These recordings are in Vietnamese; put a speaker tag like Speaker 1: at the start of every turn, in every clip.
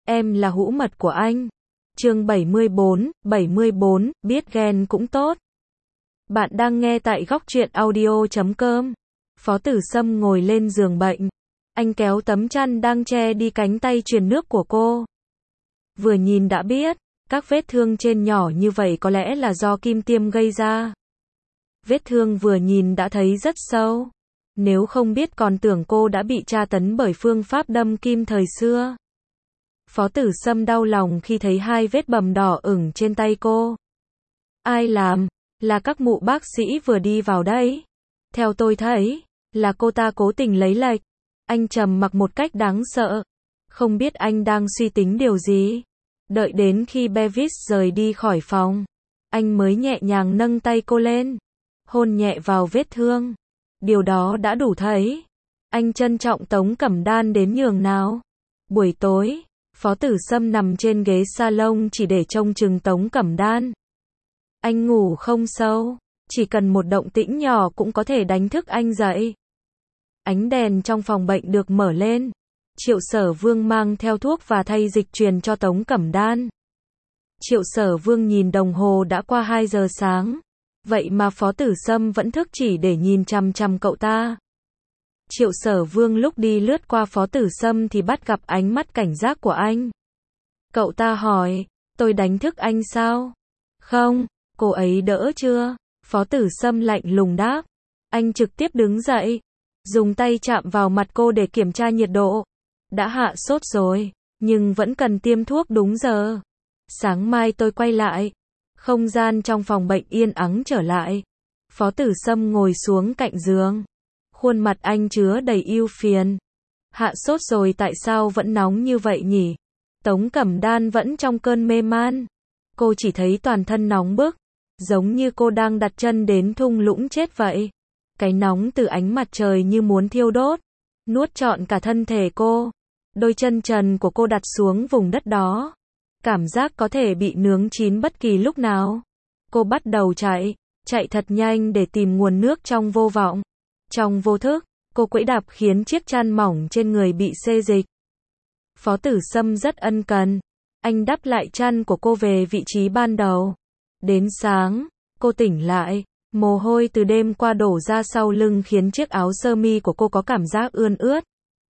Speaker 1: em là hũ mật của anh. Chương 74, biết ghen cũng tốt. Bạn đang nghe tại góc truyện audio.com. Phó Tử Sâm ngồi lên giường bệnh. Anh kéo tấm chăn đang che đi cánh tay truyền nước của cô. Vừa nhìn đã biết, các vết thương trên nhỏ như vậy có lẽ là do kim tiêm gây ra. Vết thương vừa nhìn đã thấy rất sâu. Nếu không biết còn tưởng cô đã bị tra tấn bởi phương pháp đâm kim thời xưa. Phó Tử Sâm đau lòng khi thấy hai vết bầm đỏ ửng trên tay cô. Ai làm? Là các mụ bác sĩ vừa đi vào đây. Theo tôi thấy, là cô ta cố tình lấy lệch. Anh trầm mặc một cách đáng sợ. Không biết anh đang suy tính điều gì. Đợi đến khi Bevis rời đi khỏi phòng, anh mới nhẹ nhàng nâng tay cô lên, hôn nhẹ vào vết thương. Điều đó đã đủ thấy. Anh trân trọng Tống Cẩm Đan đến nhường nào. Buổi tối, Phó Tử Sâm nằm trên ghế salon chỉ để trông chừng Tống Cẩm Đan. Anh ngủ không sâu, chỉ cần một động tĩnh nhỏ cũng có thể đánh thức anh dậy. Ánh đèn trong phòng bệnh được mở lên. Triệu Sở Vương mang theo thuốc và thay dịch truyền cho Tống Cẩm Đan. Triệu Sở Vương nhìn đồng hồ đã qua 2 giờ sáng. Vậy mà Phó Tử Sâm vẫn thức chỉ để nhìn chằm chằm cậu ta. Triệu Sở Vương lúc đi lướt qua Phó Tử Sâm thì bắt gặp ánh mắt cảnh giác của anh. Cậu ta hỏi, tôi đánh thức anh sao? Không, cô ấy đỡ chưa? Phó Tử Sâm lạnh lùng đáp. Anh trực tiếp đứng dậy, dùng tay chạm vào mặt cô để kiểm tra nhiệt độ. Đã hạ sốt rồi, nhưng vẫn cần tiêm thuốc đúng giờ. Sáng mai tôi quay lại. Không gian trong phòng bệnh yên ắng trở lại. Phó Tử Sâm ngồi xuống cạnh giường. Khuôn mặt anh chứa đầy ưu phiền. Hạ sốt rồi tại sao vẫn nóng như vậy nhỉ? Tống Cẩm Đan vẫn trong cơn mê man. Cô chỉ thấy toàn thân nóng bức, giống như cô đang đặt chân đến thung lũng chết vậy. Cái nóng từ ánh mặt trời như muốn thiêu đốt, nuốt trọn cả thân thể cô. Đôi chân trần của cô đặt xuống vùng đất đó. Cảm giác có thể bị nướng chín bất kỳ lúc nào. Cô bắt đầu chạy thật nhanh để tìm nguồn nước trong vô vọng. Trong vô thức, cô quẫy đạp khiến chiếc chăn mỏng trên người bị xê dịch. Phó Tử Sâm rất ân cần. Anh đắp lại chăn của cô về vị trí ban đầu. Đến sáng, cô tỉnh lại. Mồ hôi từ đêm qua đổ ra sau lưng khiến chiếc áo sơ mi của cô có cảm giác ươn ướt.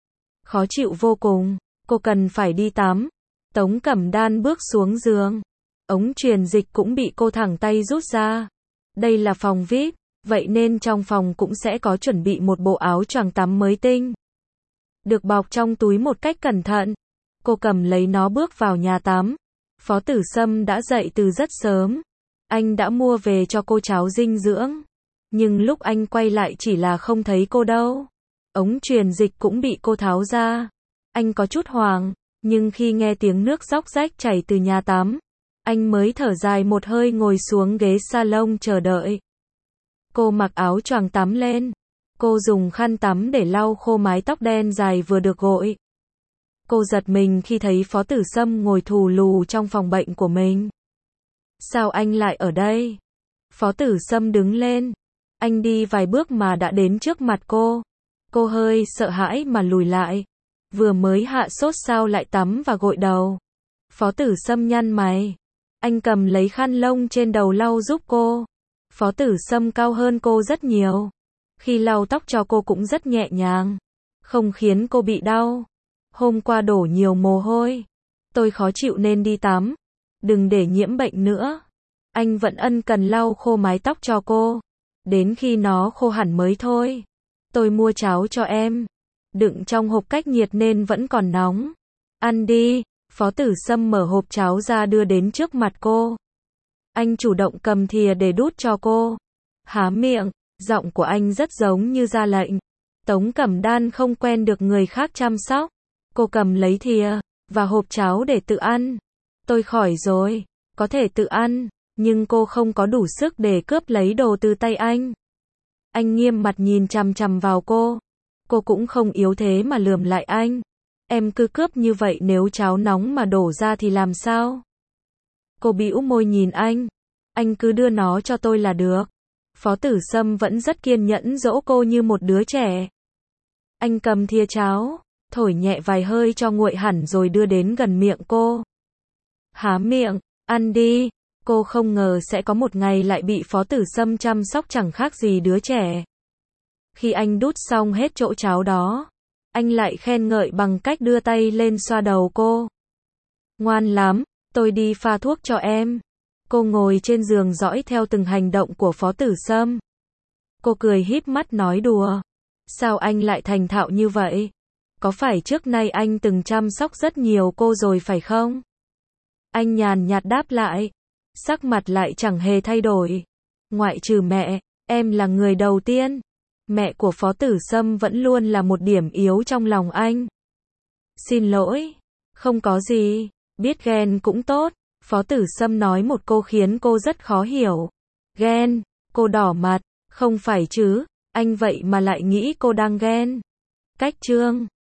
Speaker 1: Khó chịu vô cùng, cô cần phải đi tắm. Tống Cẩm Đan bước xuống giường. Ống truyền dịch cũng bị cô thẳng tay rút ra. Đây là phòng VIP, vậy nên trong phòng cũng sẽ có chuẩn bị một bộ áo choàng tắm mới tinh. Được bọc trong túi một cách cẩn thận. Cô cầm lấy nó bước vào nhà tắm. Phó Tử Sâm đã dậy từ rất sớm. Anh đã mua về cho cô cháo dinh dưỡng. Nhưng lúc anh quay lại chỉ là không thấy cô đâu. Ống truyền dịch cũng bị cô tháo ra. Anh có chút hoảng, nhưng khi nghe tiếng nước róc rách chảy từ nhà tắm, anh mới thở dài một hơi ngồi xuống ghế salon chờ đợi. Cô mặc áo choàng tắm lên. Cô dùng khăn tắm để lau khô mái tóc đen dài vừa được gội. Cô giật mình khi thấy Phó Tử Sâm ngồi thù lù trong phòng bệnh của mình. Sao anh lại ở đây? Phó Tử Sâm đứng lên. Anh đi vài bước mà đã đến trước mặt cô. Cô hơi sợ hãi mà lùi lại. Vừa mới hạ sốt sao lại tắm và gội đầu? Phó Tử Sâm nhăn mày. Anh cầm lấy khăn lông trên đầu lau giúp cô. Phó Tử Sâm cao hơn cô rất nhiều. Khi lau tóc cho cô cũng rất nhẹ nhàng. Không khiến cô bị đau. Hôm qua đổ nhiều mồ hôi. Tôi khó chịu nên đi tắm. Đừng để nhiễm bệnh nữa. Anh vẫn ân cần lau khô mái tóc cho cô. Đến khi nó khô hẳn mới thôi. Tôi mua cháo cho em. Đựng trong hộp cách nhiệt nên vẫn còn nóng. Ăn đi. Phó Tử Sâm mở hộp cháo ra đưa đến trước mặt cô. Anh chủ động cầm thìa để đút cho cô. Há miệng, giọng của anh rất giống như ra lệnh. Tống Cẩm Đan không quen được người khác chăm sóc. Cô cầm lấy thìa và hộp cháo để tự ăn. Tôi khỏi rồi, có thể tự ăn, nhưng cô không có đủ sức để cướp lấy đồ từ tay anh. Anh nghiêm mặt nhìn chằm chằm vào cô. Cô cũng không yếu thế mà lườm lại anh. Em cứ cướp như vậy nếu cháo nóng mà đổ ra thì làm sao? Cô bĩu môi nhìn anh. Anh cứ đưa nó cho tôi là được. Phó Tử Sâm vẫn rất kiên nhẫn dỗ cô như một đứa trẻ. Anh cầm thìa cháo, thổi nhẹ vài hơi cho nguội hẳn rồi đưa đến gần miệng cô. Há miệng, ăn đi. Cô không ngờ sẽ có một ngày lại bị Phó Tử Sâm chăm sóc chẳng khác gì đứa trẻ. Khi anh đút xong hết chỗ cháo đó, anh lại khen ngợi bằng cách đưa tay lên xoa đầu cô. Ngoan lắm, tôi đi pha thuốc cho em. Cô ngồi trên giường dõi theo từng hành động của Phó Tử Sâm. Cô cười híp mắt nói đùa. Sao anh lại thành thạo như vậy? Có phải trước nay anh từng chăm sóc rất nhiều cô rồi phải không? Anh nhàn nhạt đáp lại. Sắc mặt lại chẳng hề thay đổi. Ngoại trừ mẹ, em là người đầu tiên. Mẹ của Phó Tử Sâm vẫn luôn là một điểm yếu trong lòng anh. Xin lỗi. Không có gì. Biết ghen cũng tốt. Phó Tử Sâm nói một câu khiến cô rất khó hiểu. Ghen. Cô đỏ mặt. Không phải chứ. Anh vậy mà lại nghĩ cô đang ghen. Cách chương